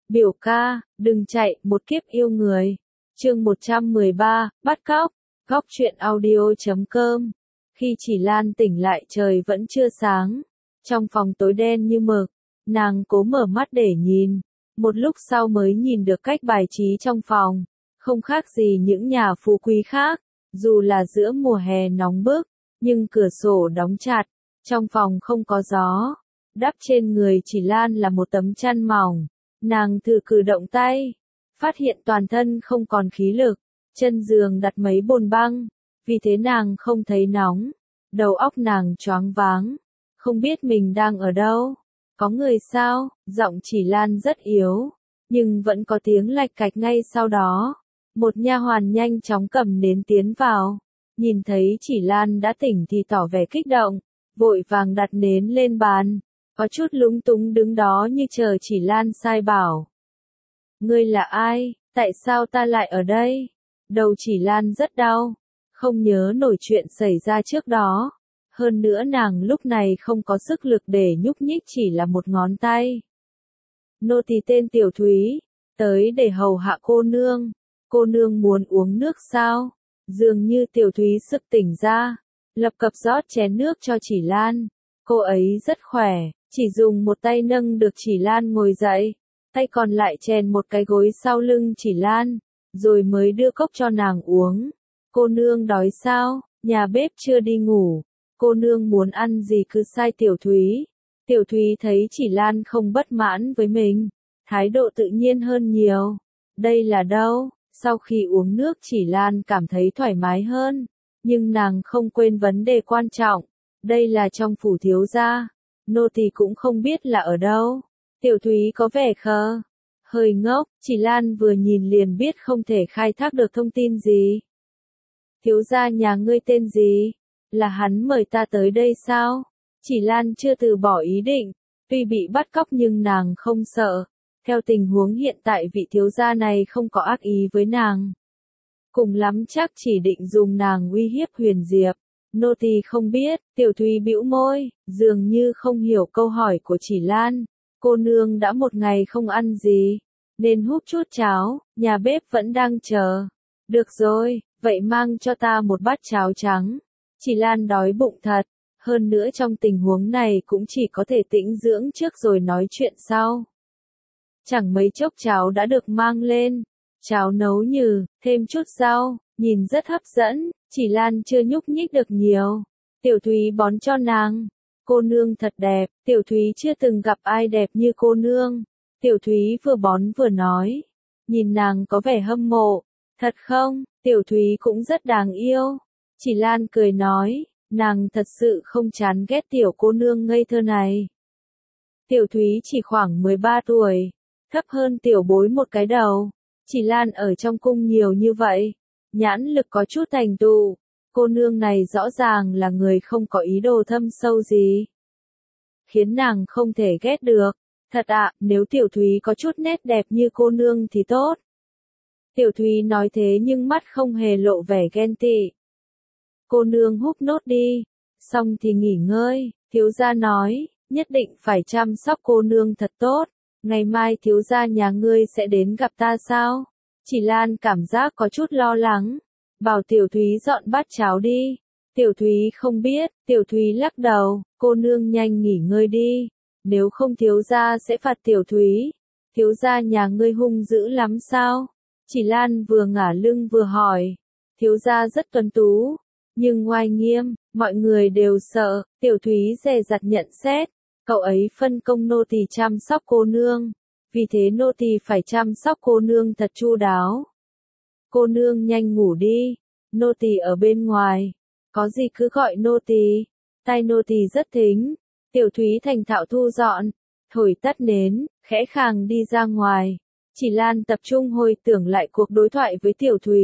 Biểu ca, đừng chạy, một kiếp yêu người. Chương 113, bắt cóc. Góc truyện audio.com. Khi Chỉ Lan tỉnh lại trời vẫn chưa sáng. Trong phòng tối đen như mực, nàng cố mở mắt để nhìn. Một lúc sau mới nhìn được cách bài trí trong phòng. Không khác gì những nhà phú quý khác. Dù là giữa mùa hè nóng bức, nhưng cửa sổ đóng chặt. Trong phòng không có gió. Đắp trên người Chỉ Lan là một tấm chăn mỏng. Nàng thử cử động tay, phát hiện toàn thân không còn khí lực, chân giường đặt mấy bồn băng, vì thế nàng không thấy nóng, đầu óc nàng choáng váng, không biết mình đang ở đâu, có người sao, giọng Chỉ Lan rất yếu, nhưng vẫn có tiếng lạch cạch ngay sau đó, một nha hoàn nhanh chóng cầm nến tiến vào, nhìn thấy Chỉ Lan đã tỉnh thì tỏ vẻ kích động, vội vàng đặt nến lên bàn. Có chút lúng túng đứng đó như chờ Chỉ Lan sai bảo. Ngươi là ai, tại sao ta lại ở đây? Đầu Chỉ Lan rất đau, không nhớ nổi chuyện xảy ra trước đó. Hơn nữa nàng lúc này không có sức lực để nhúc nhích chỉ là một ngón tay. Nô tỳ tên Tiểu Thúy, tới để hầu hạ cô nương muốn uống nước sao? Dường như Tiểu Thúy sực tỉnh ra, lập cập rót chén nước cho Chỉ Lan. Cô ấy rất khỏe. Chỉ dùng một tay nâng được Chỉ Lan ngồi dậy, tay còn lại chèn một cái gối sau lưng Chỉ Lan, rồi mới đưa cốc cho nàng uống. Cô nương đói sao, nhà bếp chưa đi ngủ, cô nương muốn ăn gì cứ sai Tiểu Thúy. Tiểu Thúy thấy Chỉ Lan không bất mãn với mình, thái độ tự nhiên hơn nhiều. Đây là đâu? Sau khi uống nước Chỉ Lan cảm thấy thoải mái hơn, nhưng nàng không quên vấn đề quan trọng, đây là trong phủ thiếu gia. Nô tỳ cũng không biết là ở đâu. Tiểu Thúy có vẻ khờ, hơi ngốc, Chỉ Lan vừa nhìn liền biết không thể khai thác được thông tin gì. Thiếu gia nhà ngươi tên gì? Là hắn mời ta tới đây sao? Chỉ Lan chưa từ bỏ ý định, tuy bị bắt cóc nhưng nàng không sợ. Theo tình huống hiện tại vị thiếu gia này không có ác ý với nàng. Cùng lắm chắc chỉ định dùng nàng uy hiếp Huyền Diệp. Nô tỳ không biết, Tiểu Thúy bĩu môi, dường như không hiểu câu hỏi của Chỉ Lan. Cô nương đã một ngày không ăn gì, nên húp chút cháo, nhà bếp vẫn đang chờ. Được rồi, vậy mang cho ta một bát cháo trắng. Chỉ Lan đói bụng thật, hơn nữa trong tình huống này cũng chỉ có thể tĩnh dưỡng trước rồi nói chuyện sau. Chẳng mấy chốc cháo đã được mang lên, cháo nấu nhừ, thêm chút rau, nhìn rất hấp dẫn. Chỉ Lan chưa nhúc nhích được nhiều. Tiểu Thúy bón cho nàng. Cô nương thật đẹp, Tiểu Thúy chưa từng gặp ai đẹp như cô nương. Tiểu Thúy vừa bón vừa nói. Nhìn nàng có vẻ hâm mộ. Thật không, Tiểu Thúy cũng rất đáng yêu. Chỉ Lan cười nói, nàng thật sự không chán ghét tiểu cô nương ngây thơ này. Tiểu Thúy chỉ khoảng 13 tuổi, thấp hơn tiểu bối một cái đầu. Chỉ Lan ở trong cung nhiều như vậy. Nhãn lực có chút thành tựu, cô nương này rõ ràng là người không có ý đồ thâm sâu gì. Khiến nàng không thể ghét được. Thật ạ, nếu Tiểu Thúy có chút nét đẹp như cô nương thì tốt. Tiểu Thúy nói thế nhưng mắt không hề lộ vẻ ghen tị. Cô nương húp nốt đi, xong thì nghỉ ngơi, thiếu gia nói, nhất định phải chăm sóc cô nương thật tốt. Ngày mai thiếu gia nhà ngươi sẽ đến gặp ta sao? Chỉ Lan cảm giác có chút lo lắng, bảo Tiểu Thúy dọn bát cháo đi. Tiểu Thúy không biết, Tiểu Thúy lắc đầu, cô nương nhanh nghỉ ngơi đi, nếu không thiếu gia sẽ phạt Tiểu Thúy. Thiếu gia nhà ngươi hung dữ lắm sao? Chỉ Lan vừa ngả lưng vừa hỏi, thiếu gia rất tuấn tú, nhưng oai nghiêm, mọi người đều sợ. Tiểu Thúy dè dặt nhận xét, cậu ấy phân công nô tỳ chăm sóc cô nương. Vì thế nô tỳ phải chăm sóc cô nương thật chu đáo. Cô nương nhanh ngủ đi, nô tỳ ở bên ngoài, có gì cứ gọi nô tỳ. Tai nô tỳ rất thính. Tiểu Thúy thành thạo thu dọn, thổi tắt nến, khẽ khàng đi ra ngoài. Chỉ Lan tập trung hồi tưởng lại cuộc đối thoại với Tiểu Thúy.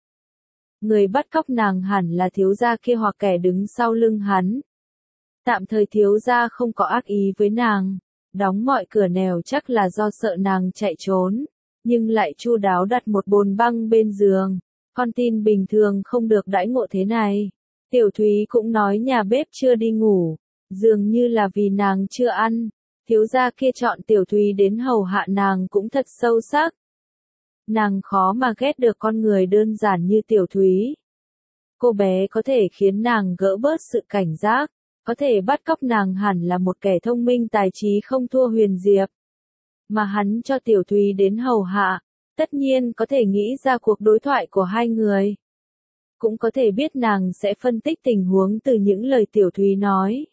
Người bắt cóc nàng hẳn là thiếu gia kia hoặc kẻ đứng sau lưng hắn. Tạm thời thiếu gia không có ác ý với nàng. Đóng mọi cửa nẻo chắc là do sợ nàng chạy trốn, nhưng lại chu đáo đặt một bồn băng bên giường. Con tin bình thường không được đãi ngộ thế này. Tiểu Thúy cũng nói nhà bếp chưa đi ngủ, dường như là vì nàng chưa ăn. Thiếu gia kia chọn Tiểu Thúy đến hầu hạ nàng cũng thật sâu sắc. Nàng khó mà ghét được con người đơn giản như Tiểu Thúy. Cô bé có thể khiến nàng gỡ bớt sự cảnh giác, có thể bắt cóc nàng hẳn là một kẻ thông minh tài trí không thua Huyền Diệp. Mà hắn cho Tiểu Thúy đến hầu hạ, tất nhiên có thể nghĩ ra cuộc đối thoại của hai người. Cũng có thể biết nàng sẽ phân tích tình huống từ những lời Tiểu Thúy nói.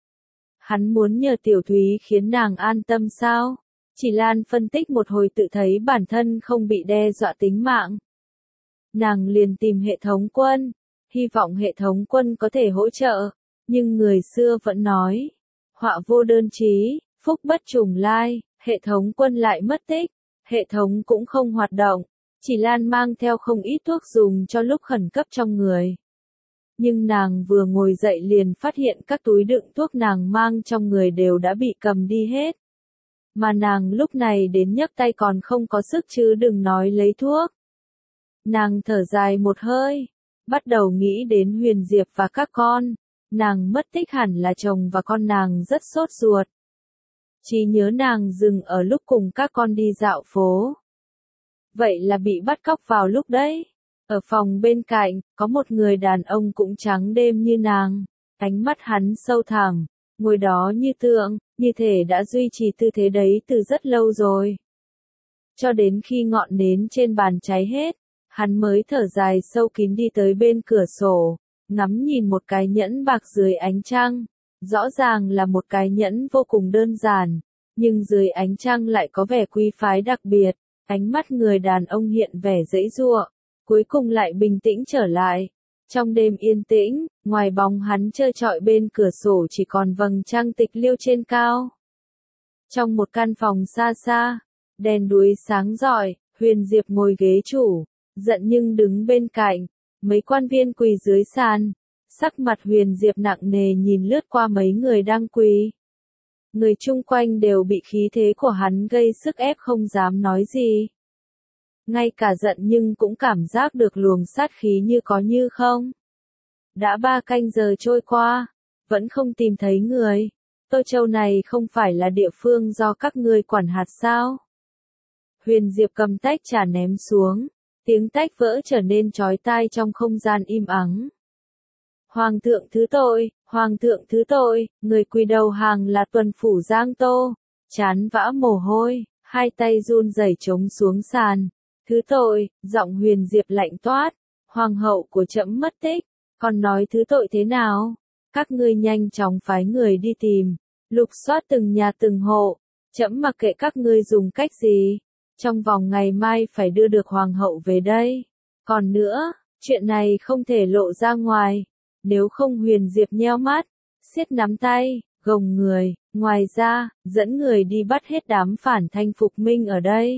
Hắn muốn nhờ Tiểu Thúy khiến nàng an tâm sao? Chỉ Lan phân tích một hồi tự thấy bản thân không bị đe dọa tính mạng. Nàng liền tìm hệ thống quân, hy vọng hệ thống quân có thể hỗ trợ, nhưng người xưa vẫn nói, họa vô đơn chí, phúc bất trùng lai, hệ thống quân lại mất tích, hệ thống cũng không hoạt động, Chỉ Lan mang theo không ít thuốc dùng cho lúc khẩn cấp trong người. Nhưng nàng vừa ngồi dậy liền phát hiện các túi đựng thuốc nàng mang trong người đều đã bị cầm đi hết. Mà nàng lúc này đến nhấc tay còn không có sức chứ đừng nói lấy thuốc. Nàng thở dài một hơi, bắt đầu nghĩ đến Huyền Diệp và các con. Nàng mất tích hẳn là chồng và con nàng rất sốt ruột. Chỉ nhớ nàng dừng ở lúc cùng các con đi dạo phố. Vậy là bị bắt cóc vào lúc đấy. Ở phòng bên cạnh, có một người đàn ông cũng trắng đêm như nàng. Ánh mắt hắn sâu thẳm, ngồi đó như tượng, như thể đã duy trì tư thế đấy từ rất lâu rồi. Cho đến khi ngọn nến trên bàn cháy hết, hắn mới thở dài sâu kín đi tới bên cửa sổ, ngắm nhìn một cái nhẫn bạc dưới ánh trăng. Rõ ràng là một cái nhẫn vô cùng đơn giản, nhưng dưới ánh trăng lại có vẻ quý phái đặc biệt. Ánh mắt người đàn ông hiện vẻ giãy giụa, cuối cùng lại bình tĩnh trở lại. Trong đêm yên tĩnh, ngoài bóng hắn trơ trọi bên cửa sổ chỉ còn vầng trăng tịch liêu trên cao. Trong một căn phòng xa xa, đèn đuối sáng rọi, Huyền Diệp ngồi ghế chủ, giận nhưng đứng bên cạnh, mấy quan viên quỳ dưới sàn. Sắc mặt Huyền Diệp nặng nề nhìn lướt qua mấy người đang quỳ. Người chung quanh đều bị khí thế của hắn gây sức ép không dám nói gì. Ngay cả giận nhưng cũng cảm giác được luồng sát khí như có như không. Đã 3 canh giờ trôi qua, vẫn không tìm thấy người. Tô Châu này không phải là địa phương do các ngươi quản hạt sao? Huyền Diệp cầm tách trà ném xuống, tiếng tách vỡ trở nên chói tai trong không gian im ắng. Hoàng thượng thứ tội, Hoàng thượng thứ tội, người quỳ đầu hàng là tuần phủ Giang Tô, chán vã mồ hôi, hai tay run rẩy chống xuống sàn. Thứ tội, giọng Huyền Diệp lạnh toát, hoàng hậu của trẫm mất tích, còn nói thứ tội thế nào? Các ngươi nhanh chóng phái người đi tìm, lục soát từng nhà từng hộ, trẫm mặc kệ các ngươi dùng cách gì, trong vòng ngày mai phải đưa được hoàng hậu về đây. Còn nữa, chuyện này không thể lộ ra ngoài. Nếu không Huyền Diệp nheo mắt, siết nắm tay, gồng người, ngoài ra, dẫn người đi bắt hết đám phản thanh phục minh ở đây.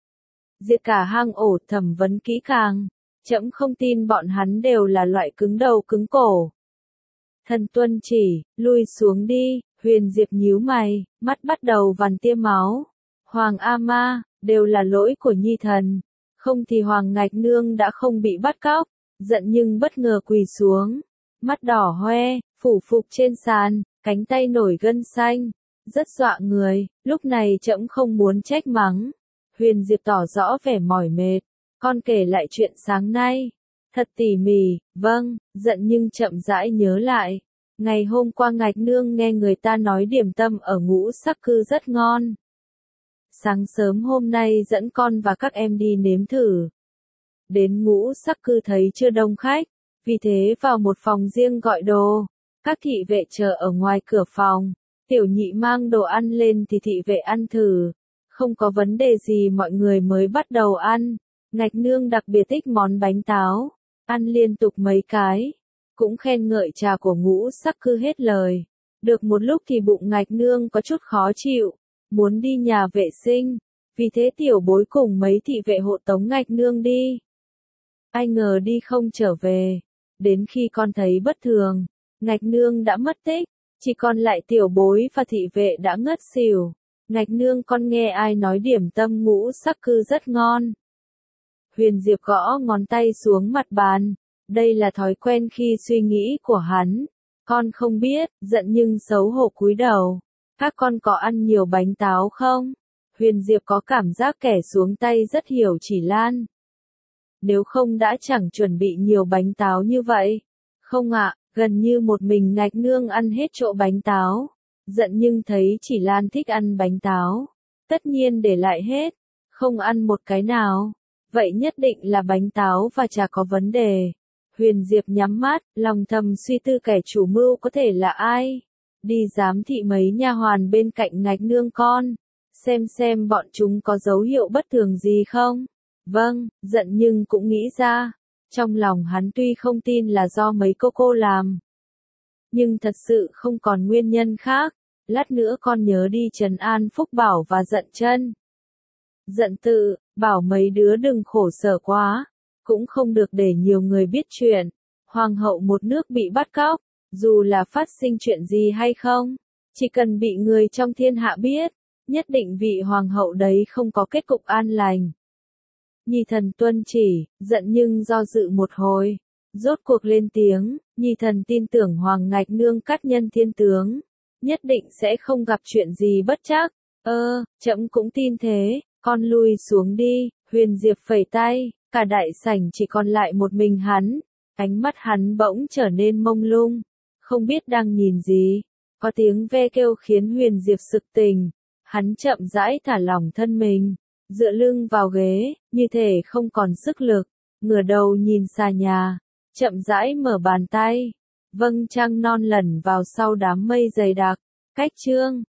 Diệt cả hang ổ thẩm vấn kỹ càng, trẫm không tin bọn hắn đều là loại cứng đầu cứng cổ. Thần tuân chỉ, lui xuống đi, Huyền Diệp nhíu mày, mắt bắt đầu vằn tia máu. Hoàng A Ma, đều là lỗi của nhi thần, không thì Hoàng Ngạch Nương đã không bị bắt cóc, giận nhưng bất ngờ quỳ xuống. Mắt đỏ hoe, phủ phục trên sàn, cánh tay nổi gân xanh, rất dọa người, lúc này trẫm không muốn trách mắng. Huyền Diệp tỏ rõ vẻ mỏi mệt, con kể lại chuyện sáng nay, thật tỉ mỉ, vâng, giận nhưng chậm rãi nhớ lại. Ngày hôm qua Ngạch Nương nghe người ta nói điểm tâm ở Ngũ Sắc Cư rất ngon. Sáng sớm hôm nay dẫn con và các em đi nếm thử. Đến Ngũ Sắc Cư thấy chưa đông khách. Vì thế vào một phòng riêng gọi đồ, các thị vệ chờ ở ngoài cửa phòng, tiểu nhị mang đồ ăn lên thì thị vệ ăn thử, không có vấn đề gì mọi người mới bắt đầu ăn. Ngạch Nương đặc biệt thích món bánh táo, ăn liên tục mấy cái, cũng khen ngợi trà của Ngũ Sắc Cư hết lời. Được một lúc thì bụng Ngạch Nương có chút khó chịu, muốn đi nhà vệ sinh, vì thế tiểu bối cùng mấy thị vệ hộ tống Ngạch Nương đi. Ai ngờ đi không trở về. Đến khi con thấy bất thường, Ngạch Nương đã mất tích, chỉ còn lại tiểu bối và thị vệ đã ngất xỉu. Ngạch Nương con nghe ai nói điểm tâm Ngũ Sắc Cư rất ngon. Huyền Diệp gõ ngón tay xuống mặt bàn, đây là thói quen khi suy nghĩ của hắn. Con không biết, giận nhưng xấu hổ cúi đầu. Các con có ăn nhiều bánh táo không? Huyền Diệp có cảm giác kẻ xuống tay rất hiểu Chỉ Lan. Nếu không đã chẳng chuẩn bị nhiều bánh táo như vậy. Không ạ, gần như một mình Ngạch Nương ăn hết chỗ bánh táo. Giận nhưng thấy Chỉ Lan thích ăn bánh táo. Tất nhiên để lại hết, không ăn một cái nào. Vậy nhất định là bánh táo và trà có vấn đề. Huyền Diệp nhắm mắt, lòng thầm suy tư kẻ chủ mưu có thể là ai. Đi giám thị mấy nha hoàn bên cạnh Ngạch Nương con. Xem bọn chúng có dấu hiệu bất thường gì không? Vâng, giận nhưng cũng nghĩ ra. Trong lòng hắn tuy không tin là do mấy cô làm. Nhưng thật sự không còn nguyên nhân khác. Lát nữa con nhớ đi trấn an Phúc Bảo và Giận Chân. Giận Tự, bảo mấy đứa đừng khổ sở quá. Cũng không được để nhiều người biết chuyện. Hoàng hậu một nước bị bắt cóc. Dù là phát sinh chuyện gì hay không. Chỉ cần bị người trong thiên hạ biết. Nhất định vị hoàng hậu đấy không có kết cục an lành. Nhi thần tuân chỉ, giận nhưng do dự một hồi. Rốt cuộc lên tiếng, Nhi thần tin tưởng Hoàng Ngạch Nương cát nhân thiên tướng. Nhất định sẽ không gặp chuyện gì bất trắc. Trẫm cũng tin thế, con lui xuống đi. Huyền Diệp phẩy tay, cả đại sảnh chỉ còn lại một mình hắn. Ánh mắt hắn bỗng trở nên mông lung, không biết đang nhìn gì. Có tiếng ve kêu khiến Huyền Diệp sực tỉnh. Hắn chậm rãi thả lỏng thân mình, dựa lưng vào ghế, như thể không còn sức lực, ngửa đầu nhìn xà nhà, chậm rãi mở bàn tay. Vâng trăng non lẩn vào sau đám mây dày đặc. Cách chương